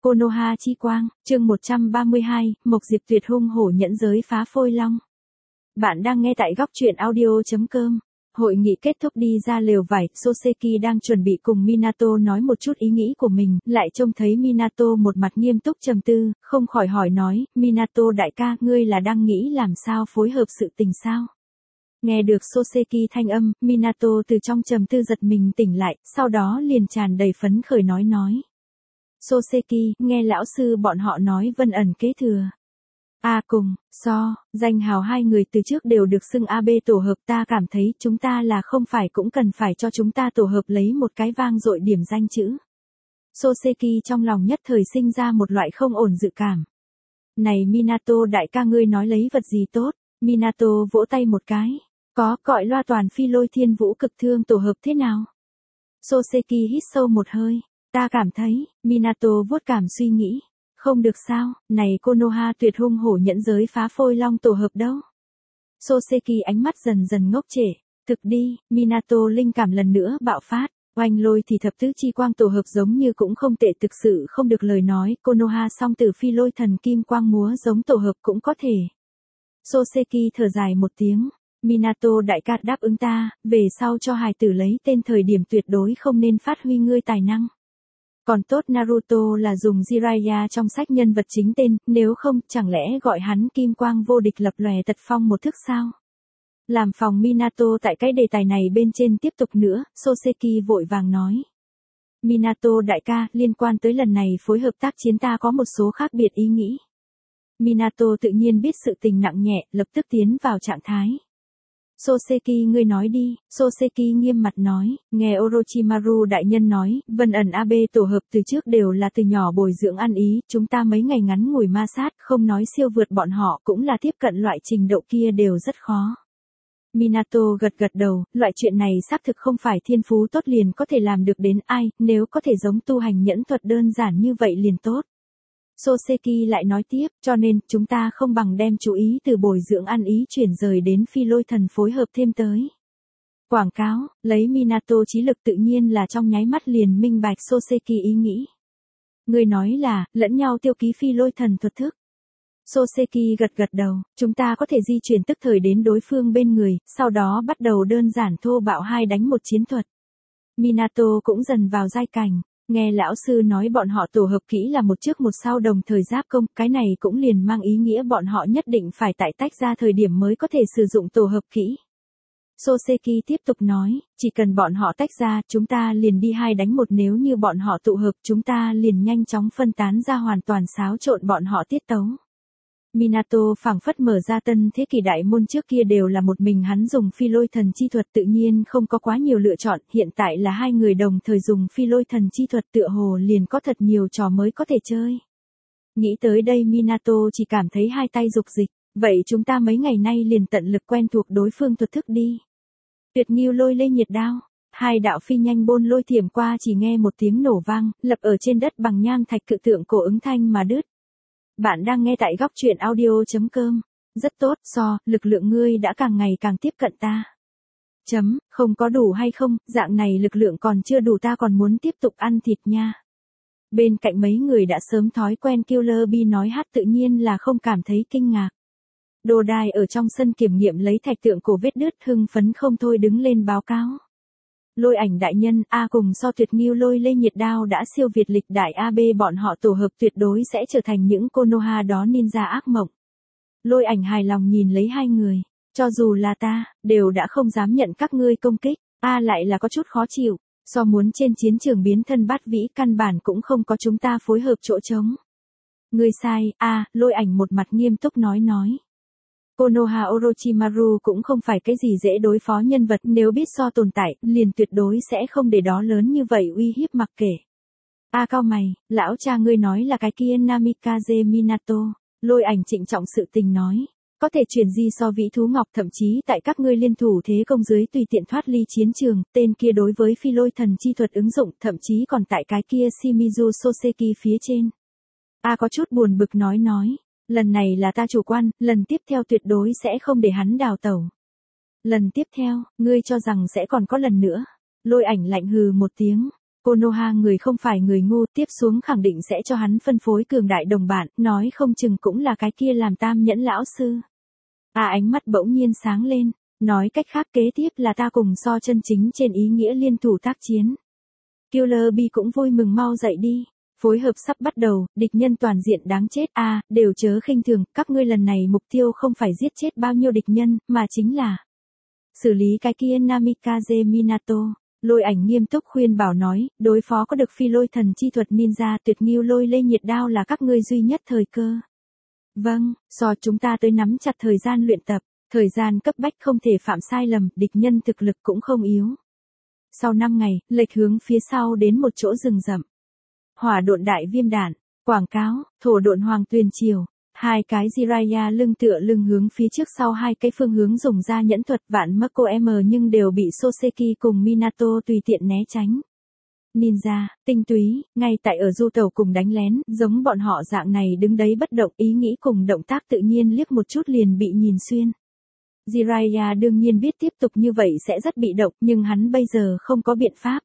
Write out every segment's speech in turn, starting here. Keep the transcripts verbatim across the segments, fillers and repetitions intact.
Konoha chi quang, chương một trăm ba mươi hai, Mộc Diệp tuyệt hung hổ nhẫn giới phá phôi long. Bạn đang nghe tại góc truyện audio chấm com. Hội nghị kết thúc đi ra lều vải, Soseki đang chuẩn bị cùng Minato nói một chút ý nghĩ của mình, lại trông thấy Minato một mặt nghiêm túc trầm tư, không khỏi hỏi nói, Minato đại ca, ngươi là đang nghĩ làm sao phối hợp sự tình sao? Nghe được Soseki thanh âm, Minato từ trong trầm tư giật mình tỉnh lại, sau đó liền tràn đầy phấn khởi nói nói. Soseki, nghe lão sư bọn họ nói Vân ẩn kế thừa. A cùng, so, danh hào hai người từ trước đều được xưng a bê tổ hợp, ta cảm thấy chúng ta là không phải cũng cần phải cho chúng ta tổ hợp lấy một cái vang dội điểm danh chữ. Soseki trong lòng nhất thời sinh ra một loại không ổn dự cảm. Này Minato đại ca, ngươi nói lấy vật gì tốt? Minato vỗ tay một cái. Có, gọi loa toàn phi lôi thiên vũ cực thương tổ hợp thế nào? Soseki hít sâu một hơi. Ta cảm thấy, Minato vuốt cảm suy nghĩ. Không được sao, này Konoha tuyệt hung hổ nhẫn giới phá phôi long tổ hợp đâu. Soseki ánh mắt dần dần ngốc trệ. Thực đi, Minato linh cảm lần nữa bạo phát. Oanh lôi thì thập tứ chi quang tổ hợp giống như cũng không tệ, thực sự không được lời nói. Konoha song tử phi lôi thần kim quang múa giống tổ hợp cũng có thể. Soseki thở dài một tiếng. Minato đại ca đáp ứng ta, về sau cho hài tử lấy tên thời điểm tuyệt đối không nên phát huy ngươi tài năng. Còn tốt Naruto là dùng Jiraiya trong sách nhân vật chính tên, nếu không, chẳng lẽ gọi hắn kim quang vô địch lập lòe tật phong một thức sao? Làm phòng Minato tại cái đề tài này bên trên tiếp tục nữa, Soseki vội vàng nói. Minato đại ca, liên quan tới lần này phối hợp tác chiến ta có một số khác biệt ý nghĩ. Minato tự nhiên biết sự tình nặng nhẹ, lập tức tiến vào trạng thái. Soseki ngươi nói đi, Soseki nghiêm mặt nói, nghe Orochimaru đại nhân nói, Vân ẩn a bê tổ hợp từ trước đều là từ nhỏ bồi dưỡng ăn ý, chúng ta mấy ngày ngắn ngủi ma sát, không nói siêu vượt bọn họ cũng là tiếp cận loại trình độ kia đều rất khó. Minato gật gật đầu, loại chuyện này xác thực không phải thiên phú tốt liền có thể làm được đến ai, nếu có thể giống tu hành nhẫn thuật đơn giản như vậy liền tốt. Soseki lại nói tiếp, cho nên, chúng ta không bằng đem chú ý từ bồi dưỡng ăn ý chuyển rời đến phi lôi thần phối hợp thêm tới. Quảng cáo, lấy Minato trí lực tự nhiên là trong nháy mắt liền minh bạch Soseki ý nghĩ. Người nói là, lẫn nhau tiêu ký phi lôi thần thuật thức. Soseki gật gật đầu, chúng ta có thể di chuyển tức thời đến đối phương bên người, sau đó bắt đầu đơn giản thô bạo hai đánh một chiến thuật. Minato cũng dần vào giai cảnh. Nghe lão sư nói bọn họ tổ hợp kỹ là một trước một sau đồng thời giáp công, cái này cũng liền mang ý nghĩa bọn họ nhất định phải tại tách ra thời điểm mới có thể sử dụng tổ hợp kỹ. Soseki tiếp tục nói, chỉ cần bọn họ tách ra, chúng ta liền đi hai đánh một, nếu như bọn họ tụ hợp, chúng ta liền nhanh chóng phân tán ra hoàn toàn xáo trộn bọn họ tiết tấu. Minato phảng phất mở ra tân thế kỷ đại môn, trước kia đều là một mình hắn dùng phi lôi thần chi thuật, tự nhiên không có quá nhiều lựa chọn, hiện tại là hai người đồng thời dùng phi lôi thần chi thuật, tựa hồ liền có thật nhiều trò mới có thể chơi. Nghĩ tới đây Minato chỉ cảm thấy hai tay dục dịch, vậy chúng ta mấy ngày nay liền tận lực quen thuộc đối phương thuật thức đi. Tuyệt Nghưu Lôi Lê Nhiệt Đao, hai đạo phi nhanh bôn lôi thiểm qua, chỉ nghe một tiếng nổ vang, lập ở trên đất bằng nham thạch cự tượng cổ ứng thanh mà đứt. Bạn đang nghe tại góc truyện audio chấm com. Rất tốt, so, lực lượng ngươi đã càng ngày càng tiếp cận ta. Chấm, không có đủ hay không, dạng này lực lượng còn chưa đủ, ta còn muốn tiếp tục ăn thịt nha. Bên cạnh mấy người đã sớm thói quen Killer Bee nói hát tự nhiên là không cảm thấy kinh ngạc. Đồ đài ở trong sân kiểm nghiệm lấy thạch tượng cổ vết đứt, hưng phấn không thôi đứng lên báo cáo. Lôi ảnh đại nhân, A cùng so Tuyệt Nghưu Lôi Lê Nhiệt Đao đã siêu việt lịch đại a bê, bọn họ tổ hợp tuyệt đối sẽ trở thành những Konoha đó ninja ác mộng. Lôi ảnh hài lòng nhìn lấy hai người, cho dù là ta, đều đã không dám nhận các ngươi công kích, A lại là có chút khó chịu, so muốn trên chiến trường biến thân bát vĩ, căn bản cũng không có chúng ta phối hợp chỗ trống. Ngươi sai, A, lôi ảnh một mặt nghiêm túc nói nói. Konoha Orochimaru cũng không phải cái gì dễ đối phó nhân vật, nếu biết so tồn tại, liền tuyệt đối sẽ không để đó lớn như vậy uy hiếp mặc kệ. A cao mày, lão cha ngươi nói là cái kia Namikaze Minato, lôi ảnh trịnh trọng sự tình nói. Có thể truyền di so vĩ thú ngọc, thậm chí tại các ngươi liên thủ thế công dưới tùy tiện thoát ly chiến trường, tên kia đối với phi lôi thần chi thuật ứng dụng, thậm chí còn tại cái kia Shimizu Soseki phía trên. A có chút buồn bực nói nói. Lần này là ta chủ quan, lần tiếp theo tuyệt đối sẽ không để hắn đào tẩu. Lần tiếp theo, ngươi cho rằng sẽ còn có lần nữa. Lôi ảnh lạnh hừ một tiếng. Konoha người không phải người ngu, tiếp xuống khẳng định sẽ cho hắn phân phối cường đại đồng bạn, nói không chừng cũng là cái kia làm tam nhẫn lão sư. À ánh mắt bỗng nhiên sáng lên, nói cách khác kế tiếp là ta cùng so chân chính trên ý nghĩa liên thủ tác chiến. Killer Bee cũng vui mừng mau dậy đi. Phối hợp sắp bắt đầu, địch nhân toàn diện đáng chết a, à, đều chớ khinh thường, các ngươi lần này mục tiêu không phải giết chết bao nhiêu địch nhân, mà chính là xử lý cái kia Namikaze Minato. Lôi Ảnh nghiêm túc khuyên bảo nói, đối phó có được phi lôi thần chi thuật ninja tuyệt nghiêu lôi lê nhiệt đao là các ngươi duy nhất thời cơ. Vâng, so chúng ta tới nắm chặt thời gian luyện tập, thời gian cấp bách không thể phạm sai lầm, địch nhân thực lực cũng không yếu. Sau năm ngày, lệch hướng phía sau đến một chỗ rừng rậm. Hỏa độn đại viêm đạn, quảng cáo, thổ độn hoàng tuyền triều, hai cái Jiraiya lưng tựa lưng hướng phía trước sau hai cái phương hướng dùng ra nhẫn thuật vạn Mako M nhưng đều bị Soseki cùng Minato tùy tiện né tránh. Ninja, tinh túy, ngay tại ở du tàu cùng đánh lén, giống bọn họ dạng này đứng đấy bất động ý nghĩ cùng động tác tự nhiên liếc một chút liền bị nhìn xuyên. Jiraiya đương nhiên biết tiếp tục như vậy sẽ rất bị động nhưng hắn bây giờ không có biện pháp.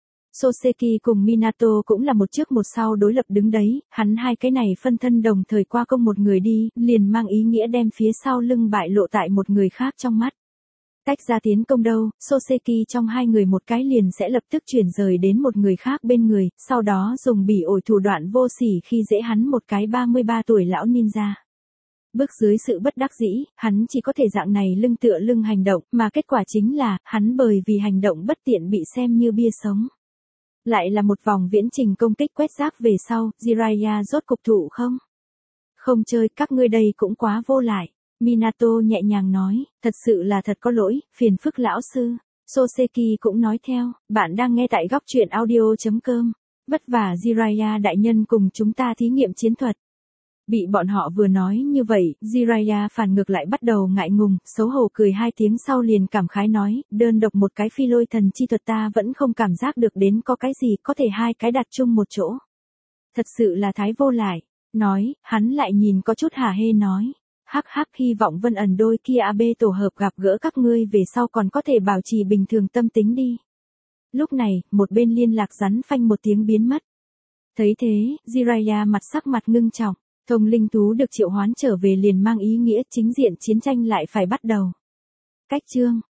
Soseki cùng Minato cũng là một trước một sau đối lập đứng đấy, hắn hai cái này phân thân đồng thời qua công một người đi, liền mang ý nghĩa đem phía sau lưng bại lộ tại một người khác trong mắt. Tách ra tiến công đâu, Soseki trong hai người một cái liền sẽ lập tức chuyển rời đến một người khác bên người, sau đó dùng bỉ ổi thủ đoạn vô sỉ khi dễ hắn một cái ba mươi ba tuổi lão ninja. Bước dưới sự bất đắc dĩ, hắn chỉ có thể dạng này lưng tựa lưng hành động, mà kết quả chính là, hắn bởi vì hành động bất tiện bị xem như bia sống. Lại là một vòng viễn trình công kích quét rác về sau, Jiraiya rốt cục thụ không? Không chơi, các ngươi đây cũng quá vô lại. Minato nhẹ nhàng nói, thật sự là thật có lỗi, phiền phức lão sư. Soseki cũng nói theo, bạn đang nghe tại góc truyện audio chấm com. Vất vả Jiraiya đại nhân cùng chúng ta thí nghiệm chiến thuật. Bị bọn họ vừa nói như vậy, Jiraiya phản ngược lại bắt đầu ngại ngùng, xấu hổ cười hai tiếng sau liền cảm khái nói, đơn độc một cái phi lôi thần chi thuật ta vẫn không cảm giác được đến có cái gì có thể hai cái đặt chung một chỗ. Thật sự là thái vô lại. Nói, hắn lại nhìn có chút hả hê nói. Hắc hắc hy vọng Vân ẩn đôi kia a bê tổ hợp gặp gỡ các ngươi về sau còn có thể bảo trì bình thường tâm tính đi. Lúc này, một bên liên lạc rắn phanh một tiếng biến mất. Thấy thế, Jiraiya mặt sắc mặt ngưng trọng. Thông linh thú được triệu hoán trở về liền mang ý nghĩa chính diện chiến tranh lại phải bắt đầu. Cách chương